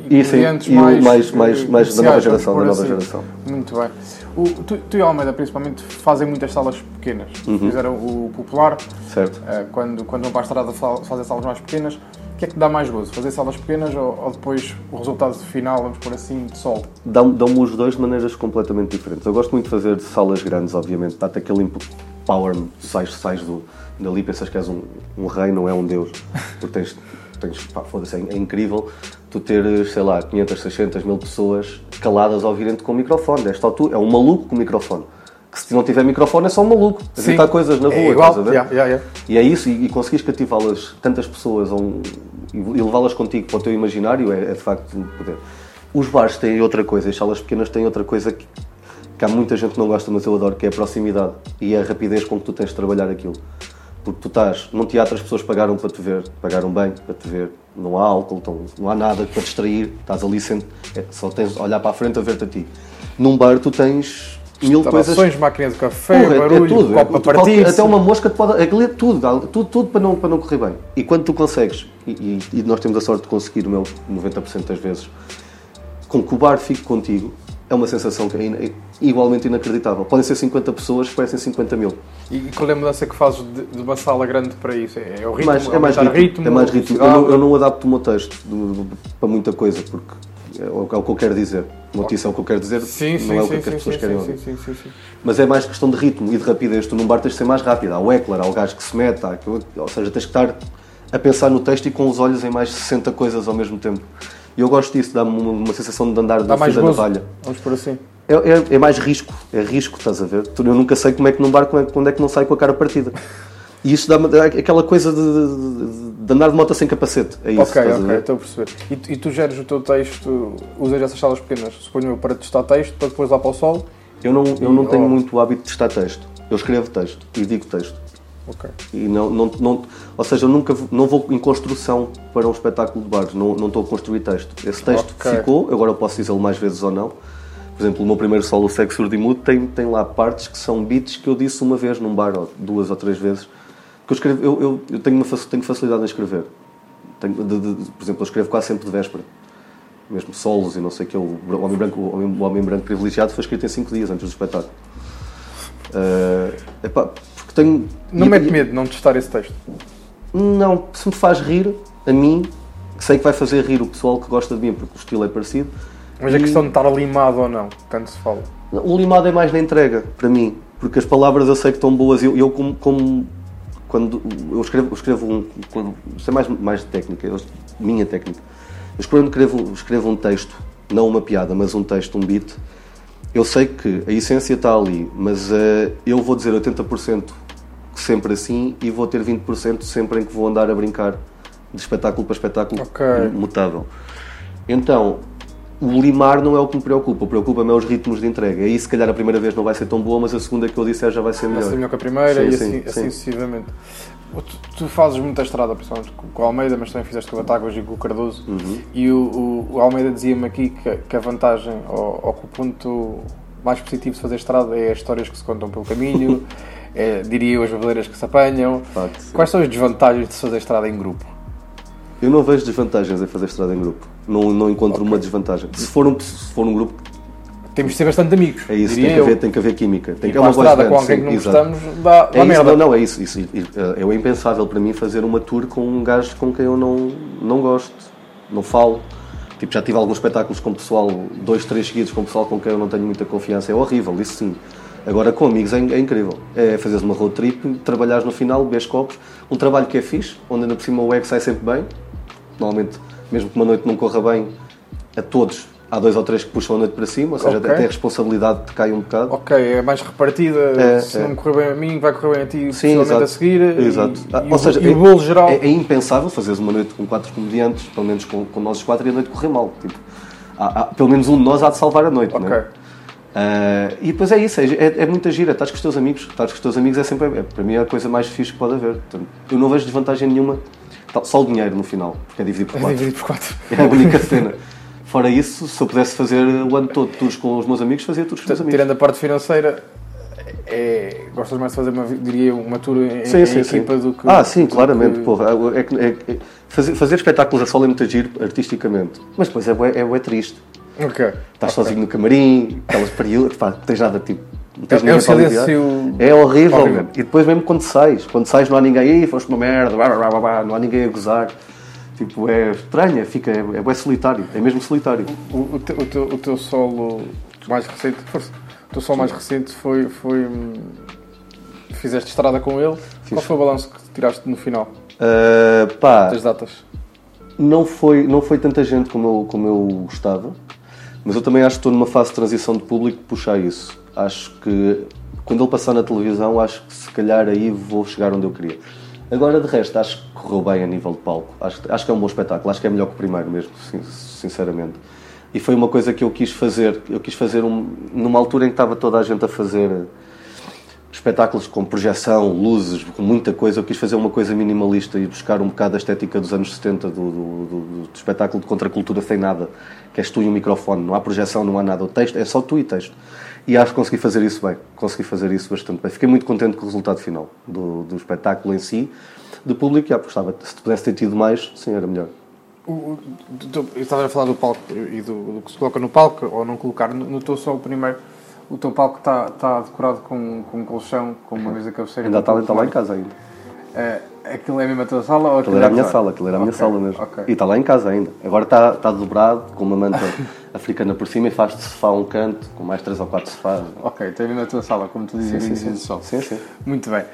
comediantes mais da nova geração. Muito bem. Tu e a Almeida, principalmente, fazem muitas salas pequenas. Fizeram o Popular. Certo. Quando vão para a estrada fazem salas mais pequenas. O que é que te dá mais gozo? Fazer salas pequenas ou depois o resultado final, vamos pôr assim, de sol? Dão-me os dois de maneiras completamente diferentes. Eu gosto muito de fazer salas grandes, obviamente. Dá-te aquele power, sais dali, pensas que és um rei, não é um deus. Porque foda-se, é incrível tu teres, sei lá, 500, 600, 1000 pessoas caladas a ouvirem-te com o microfone. Desta altura, é um maluco com o microfone. Que se não tiver microfone é só um maluco. A gritar coisas na rua, igual. Estás a ver? E é isso, e conseguires cativá-las, tantas pessoas, e levá-las contigo para o teu imaginário, é de facto um poder. Os bares têm outra coisa, as salas pequenas têm outra coisa que há muita gente que não gosta, mas eu adoro, que é a proximidade e a rapidez com que tu tens de trabalhar aquilo. Porque tu estás num teatro, as pessoas pagaram para te ver, pagaram bem para te ver, não há álcool, não há nada para distrair, estás ali só tens de olhar para a frente a ver-te a ti. Num bar tu tens 1000 coisas, máquina de café, barulho, tudo, copo para partir, até uma mosca te pode... Aquilo é tudo para não correr bem. E quando tu consegues, e nós temos a sorte de conseguir, 90% das vezes, com que o bar fique contigo, é uma sensação que é igualmente inacreditável. Podem ser 50 pessoas, parecem 50 mil. E qual é a mudança que fazes de uma sala grande para isso? É o ritmo? É mais ritmo. Eu não adapto o meu texto para muita coisa, porque é o que eu quero dizer. Notícia é o que eu quero dizer, não é o que as pessoas querem ouvir. Mas é mais questão de ritmo e de rapidez. Tu num bar tens de ser mais rápido. Há o heckler, há o gajo que se mete, ou seja, tens que estar a pensar no texto e com os olhos em mais 60 coisas ao mesmo tempo. E eu gosto disso, dá-me uma sensação de andar da fio da navalha. Vamos por assim. É mais risco, estás a ver? Eu nunca sei como é que num bar, quando é que não sai com a cara partida. E isso dá-me aquela coisa de andar de moto sem capacete. É isso, ok, estou a perceber. E tu geres o teu texto, usas essas salas pequenas, suponho para testar texto, para depois lá para o solo? Eu não tenho muito o hábito de testar texto. Eu escrevo texto e digo texto. Ok. E ou seja, eu não vou em construção para um espetáculo de bares, não estou a construir texto. Esse texto ficou, agora eu posso dizê-lo mais vezes ou não. Por exemplo, o meu primeiro solo, o Sexo Surdo e Mudo, tem lá partes que são beats que eu disse uma vez num bar, ou 2 ou 3 vezes. Que eu tenho facilidade em escrever. Por exemplo, eu escrevo quase sempre de véspera. Mesmo solos e não sei o que. O Homem Branco Privilegiado foi escrito em 5 dias antes do espetáculo. Porque tenho... Não mete medo de não testar esse texto? Não, se me faz rir, a mim, que sei que vai fazer rir o pessoal que gosta de mim, porque o estilo é parecido. Mas a questão de estar limado ou não, tanto se fala. O limado é mais na entrega, para mim. Porque as palavras eu sei que estão boas. Eu quando eu escrevo isto é mais técnica, minha técnica. Quando escrevo um texto, não uma piada, mas um texto, um beat, eu sei que a essência está ali, mas eu vou dizer 80% sempre assim e vou ter 20% sempre em que vou andar a brincar de espetáculo para espetáculo mutável. Então, o limar não é o que me preocupa, preocupa-me é os ritmos de entrega. Aí se calhar a primeira vez não vai ser tão boa, mas a segunda que eu disser já vai ser melhor. Vai ser melhor que a primeira assim sucessivamente. Tu fazes muita estrada, principalmente com o Almeida, mas também fizeste com o Batáguas e com o Cardoso. E o Almeida dizia-me aqui que a vantagem, ou que o ponto mais positivo de fazer estrada é as histórias que se contam pelo caminho, diria eu, as babeleiras que se apanham. Quais são as desvantagens de se fazer estrada em grupo? Eu não vejo desvantagens em fazer estrada em grupo. Não encontro uma desvantagem. Se for um grupo... Temos de ser bastante amigos. É isso, tem que haver química. Tem que haver uma estrada com alguém que não gostamos, dá merda. Não, é isso. É impensável para mim fazer uma tour com um gajo com quem eu não gosto, não falo. Tipo, já tive alguns espetáculos com pessoal, 2, 3 seguidos com pessoal com quem eu não tenho muita confiança. É horrível, isso sim. Agora com amigos é incrível. É fazeres uma road trip, trabalhares no final, bebes copos. Um trabalho que é fixe, onde ainda por cima o ego sai sempre bem. Normalmente, mesmo que uma noite não corra bem, a todos há 2 ou 3 que puxam a noite para cima, ou seja, até a responsabilidade te cai um bocado. Ok, é mais repartida, se não me correr bem a mim, vai correr bem a ti, possivelmente a seguir. Exato. Ou seja, o bolo geral... É impensável fazeres uma noite com 4 comediantes, pelo menos com nós 4, e a noite correr mal. Tipo, pelo menos um de nós há de salvar a noite, não é? E depois é isso, é muita gira, estás com os teus amigos. É sempre, para mim, é a coisa mais fixe que pode haver. Portanto, eu não vejo desvantagem nenhuma, só o dinheiro no final, porque é dividido por 4. É a única cena. Fora isso, se eu pudesse fazer o ano todo tours com os meus amigos, fazia tours com os meus amigos. Tirando a parte financeira, gostas mais de fazer, diria, uma tour em equipa do que... Sim, claramente. Porra, fazer espetáculos é só muito giro artisticamente, mas depois é triste. Estás sozinho no camarim, aquelas períodos, pá, não tens nada, tipo... É o silêncio... É horrível. E depois mesmo quando sais não há ninguém, foste uma merda, não há ninguém a gozar. Tipo, é estranho, é solitário, é mesmo solitário. O teu solo mais recente, o teu solo mais recente foi fizeste estrada com ele. Qual foi o balanço que tiraste no final? Das datas? Não foi tanta gente como eu gostava, mas eu também acho que estou numa fase de transição de público que puxa isso. Acho que quando ele passar na televisão, acho que se calhar aí vou chegar onde eu queria. Agora, de resto, acho que correu bem a nível de palco. Acho que é um bom espetáculo. Acho que é melhor que o primeiro mesmo, sinceramente. E foi uma coisa que eu quis fazer. Eu quis fazer numa altura em que estava toda a gente a fazer espetáculos com projeção, luzes, com muita coisa. Eu quis fazer uma coisa minimalista e buscar um bocado a estética dos anos 70 do espetáculo de contracultura sem nada. Que és tu e um microfone. Não há projeção, não há nada. O texto é só tu e texto. E acho que consegui fazer isso bem, consegui fazer isso bastante bem. Fiquei muito contente com o resultado final do espetáculo em si, do público, e apostava, se pudesse ter tido mais, sim, era melhor. Eu estava a falar do palco e do que se coloca no palco, ou não colocar, no teu só o primeiro, o teu palco está decorado com um colchão, com uma mesa cabeceira. Ainda está lá em casa ainda. Aquilo é mesmo a tua sala? Ou aquilo era a minha sala, mesmo. Okay. E está lá em casa ainda. Agora está dobrado, com uma manta africana por cima e faz de sofá um canto, com mais 3 ou 4 sofás. Ok, está mesmo a tua sala, como tu dizias. Sim. Muito bem.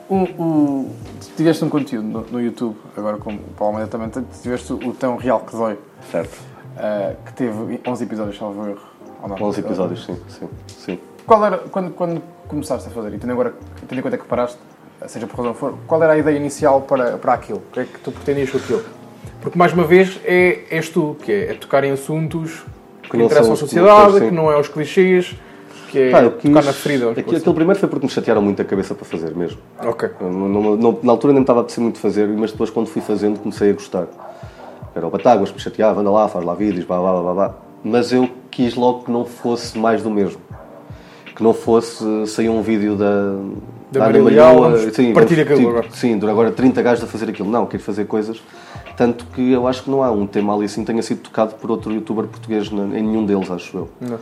Tiveste um conteúdo no YouTube, agora como o Paulo Almeida também tiveste o Tão Real que Dói. Certo. Que teve 11 episódios, salvo erro. 11 episódios, sim. Qual era, quando começaste a fazer, e tendo em conta que paraste, seja por razão for, qual era a ideia inicial para aquilo? O que é que tu pretendias com aquilo? Porque, mais uma vez, és tu, que é tocar em assuntos que interessam à sociedade, que não é os clichês, que é tocar na ferida. Aquilo primeiro foi porque me chatearam muito a cabeça para fazer mesmo. Ok. Na altura nem me estava a apetecer muito fazer, mas depois quando fui fazendo comecei a gostar. Era o Batáguas que me chateava, anda lá, faz lá vídeos, blá. Mas eu quis logo que não fosse mais do mesmo. Que não fosse sair um vídeo da Maria Leal, partir aquilo agora. Sim, agora 30 gajos a fazer aquilo. Não, quero fazer coisas. Tanto que eu acho que não há um tema ali assim que tenha sido tocado por outro youtuber português em nenhum deles, acho eu. Não.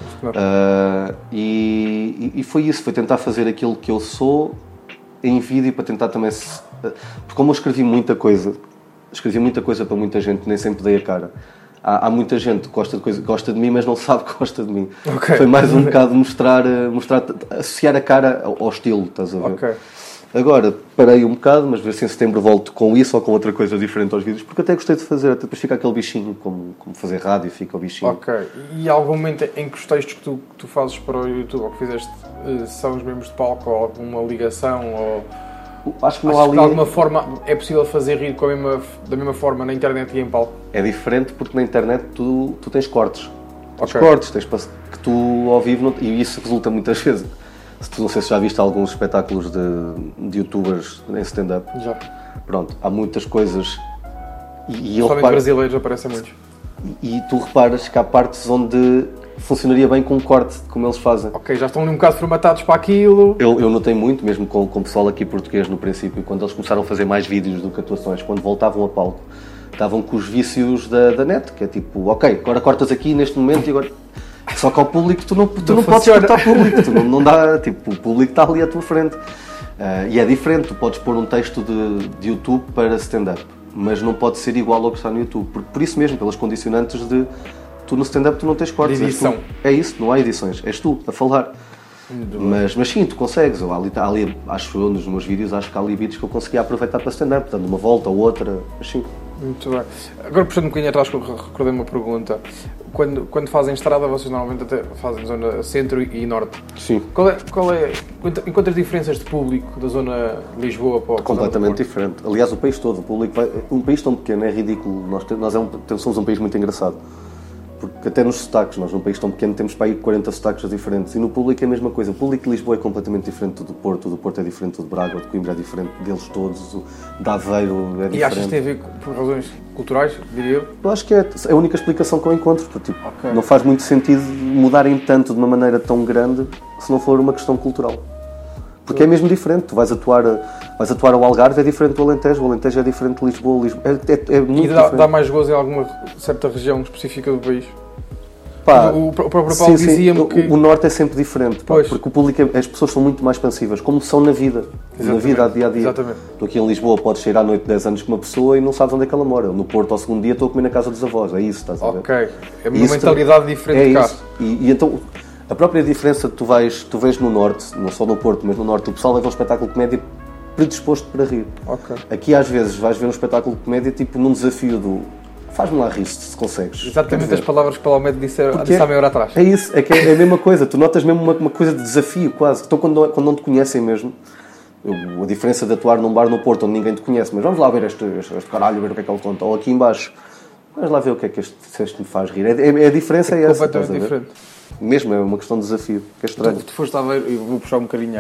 E foi isso, foi tentar fazer aquilo que eu sou em vídeo para tentar também... Porque como eu escrevi muita coisa para muita gente, nem sempre dei a cara. Há muita gente que gosta de mim, mas não sabe que gosta de mim. Okay. Foi mais um bocado mostrar, associar a cara ao estilo, estás a ver? Okay. Agora, parei um bocado, mas ver se em setembro volto com isso ou com outra coisa diferente aos vídeos, porque até gostei de fazer, até depois fica aquele bichinho, como fazer rádio, fica o bichinho. Ok. E há algum momento em que os textos que tu fazes para o YouTube, ou que fizeste, são os mesmos de palco, ou alguma ligação, ou... Acho que não há ali... de alguma forma é possível fazer rir da mesma forma na internet e em palco? É diferente porque na internet tu tens cortes. Okay. Cortes, que tu ao vivo não... E isso resulta muitas vezes. Não sei se já viste alguns espetáculos de youtubers em stand-up. Já. Pronto, há muitas coisas... E somente brasileiros aparecem muitos. E tu reparas que há partes onde funcionaria bem com um corte, como eles fazem. Ok, já estão um bocado formatados para aquilo. Eu notei muito, mesmo com o pessoal aqui português no princípio, quando eles começaram a fazer mais vídeos do que atuações, quando voltavam a palco, estavam com os vícios da net, que é tipo, ok, agora cortas aqui neste momento e agora... Só que ao público tu não podes cortar público, não dá, tipo, o público está ali à tua frente. E é diferente, tu podes pôr um texto de YouTube para stand-up, mas não pode ser igual ao que está no YouTube, por isso mesmo, pelas condicionantes de... Tu no stand-up tu não tens cortes. Edição. É isso, não há edições. És tu a falar. Mas sim, tu consegues. Ali, acho eu, nos meus vídeos, acho que há ali vídeos que eu conseguia aproveitar para stand-up, dando uma volta ou outra. Mas sim. Muito bem. Agora, puxando um bocadinho atrás, recordei uma pergunta. Quando fazem estrada, vocês normalmente até fazem zona centro e norte. Sim. Encontras diferenças de público da zona de Lisboa para completamente diferente. Aliás, o país todo, o público vai... Um país tão pequeno é ridículo. Nós somos um país muito engraçado. Porque até nos sotaques, nós num país tão pequeno temos para aí 40 sotaques diferentes e no público é a mesma coisa. O público de Lisboa é completamente diferente do Porto é diferente do Braga, o de Coimbra é diferente deles todos, o de Aveiro é diferente. E achas que tem a ver por razões culturais, diria eu? Eu acho que é a única explicação que eu encontro, porque não faz muito sentido mudarem tanto de uma maneira tão grande se não for uma questão cultural. Porque é mesmo diferente. Tu vais atuar ao Algarve, é diferente do Alentejo. O Alentejo é diferente de Lisboa. É muito diferente. Dá mais gozo em alguma certa região específica do país? Pá, o próprio Paulo dizia-me que... O norte é sempre diferente, pá, porque o público, as pessoas são muito mais expansivas, como são na vida. Exatamente. Na vida, a dia a dia. Exatamente. Tu aqui em Lisboa podes sair à noite 10 anos com uma pessoa e não sabes onde é que ela mora. No Porto, ao segundo dia, estou a comer na casa dos avós. É isso, estás a ver? Ok. É uma mentalidade diferente de cá. E então, a própria diferença que tu vês no norte, não só no Porto, mas no norte, o pessoal leva um espetáculo de comédia predisposto para rir. Okay. Aqui, às vezes, vais ver um espetáculo de comédia tipo num desafio do... Faz-me lá rir se consegues. Exatamente as palavras que Paulo Almeida disse há meia hora atrás. É isso, é a mesma coisa. Tu notas mesmo uma coisa de desafio, quase. Então, quando não te conhecem mesmo, a diferença de atuar num bar no Porto onde ninguém te conhece, mas vamos lá ver este caralho, ver o que é que ele conta. Ou aqui em baixo, vamos lá ver o que é que este me faz rir. A diferença é essa. Completamente diferente. Mesmo, é uma questão de desafio, que é estranho. Tu foste a Aveiro, eu vou puxar um bocadinho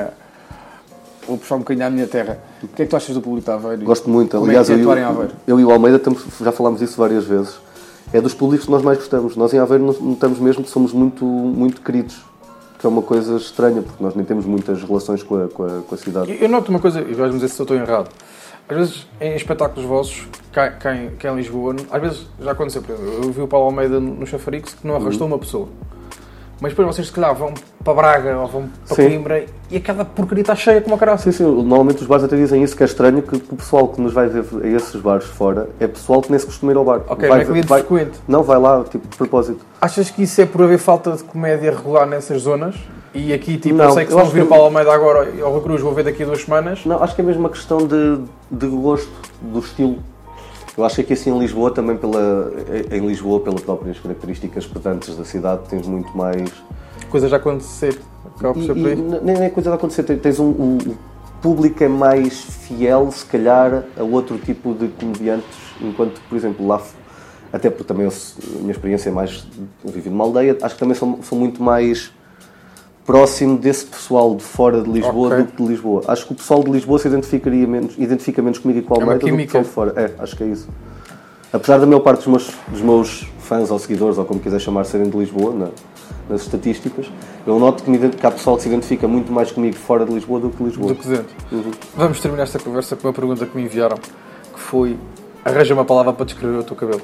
à minha terra. O que é que tu achas do público de Aveiro? Gosto muito. Como Aliás, é que é atuar em Aveiro? eu e o Almeida já falámos disso várias vezes. É dos públicos que nós mais gostamos. Nós em Aveiro notamos mesmo que somos muito, muito queridos. Que é uma coisa estranha, porque nós nem temos muitas relações com a cidade. Eu noto uma coisa, e vais-me dizer se eu estou errado. Às vezes, em espetáculos vossos, cá em Lisboa, às vezes já aconteceu. Eu vi o Paulo Almeida no Chafarix que não arrastou uma pessoa. Mas depois vocês, se calhar, vão para Braga ou vão para Coimbra e aquela porcaria está cheia como a caralho. Sim. Normalmente os bares até dizem isso, que é estranho, que o pessoal que nos vai ver a esses bares fora é pessoal que nem se costuma ir ao bar. Ok, não é cliente frequente. Não, vai lá, tipo, de propósito. Achas que isso é por haver falta de comédia regular nessas zonas? E aqui, tipo, não, eu sei que se não vir o Paulo Almeida agora ao Rui Cruz, vou ver daqui a 2 semanas. Não, acho que é mesmo uma questão de gosto, do estilo. Eu acho que aqui assim em Lisboa, também pelas próprias características pedantes da cidade, tens muito mais... Coisas a acontecer. Nem é coisa a acontecer. Tens o público é mais fiel, se calhar, a outro tipo de comediantes, enquanto, por exemplo, lá... Até porque também a minha experiência é mais... Eu vivi numa aldeia, acho que também sou muito mais próximo desse pessoal de fora de Lisboa do que de Lisboa. Acho que o pessoal de Lisboa se identifica menos comigo e com o Almeida do que o pessoal de fora. Acho que é isso. Apesar da maior parte dos meus fãs ou seguidores, ou como quiser chamar, serem de Lisboa, nas estatísticas, eu noto que há pessoal que se identifica muito mais comigo fora de Lisboa do que de Lisboa. Do que dentro. Vamos terminar esta conversa com uma pergunta que me enviaram, que foi: arranja uma palavra para descrever o teu cabelo.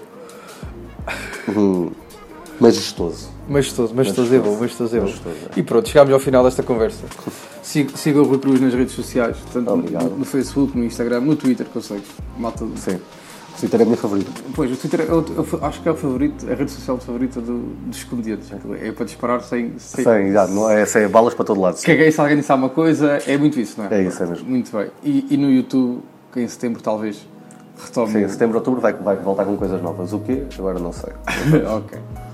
Majestoso. Majestoso é bom. E pronto, chegámos ao final desta conversa. Siga o Rui Cruz nas redes sociais, tanto no Facebook, no Instagram, no Twitter, que eu sei. Malta. Sim. O Twitter é a minha favorita. Pois, o Twitter acho que é a rede social favorita dos comediantes. É para disparar sem não é, sem balas para todo lado. Caguei se alguém disse alguma coisa, é muito isso, não é? É isso, é mesmo. Muito bem. E no YouTube, que em setembro talvez retome. Sim, em setembro, outubro vai voltar com coisas novas. O quê? Agora não sei. Ok.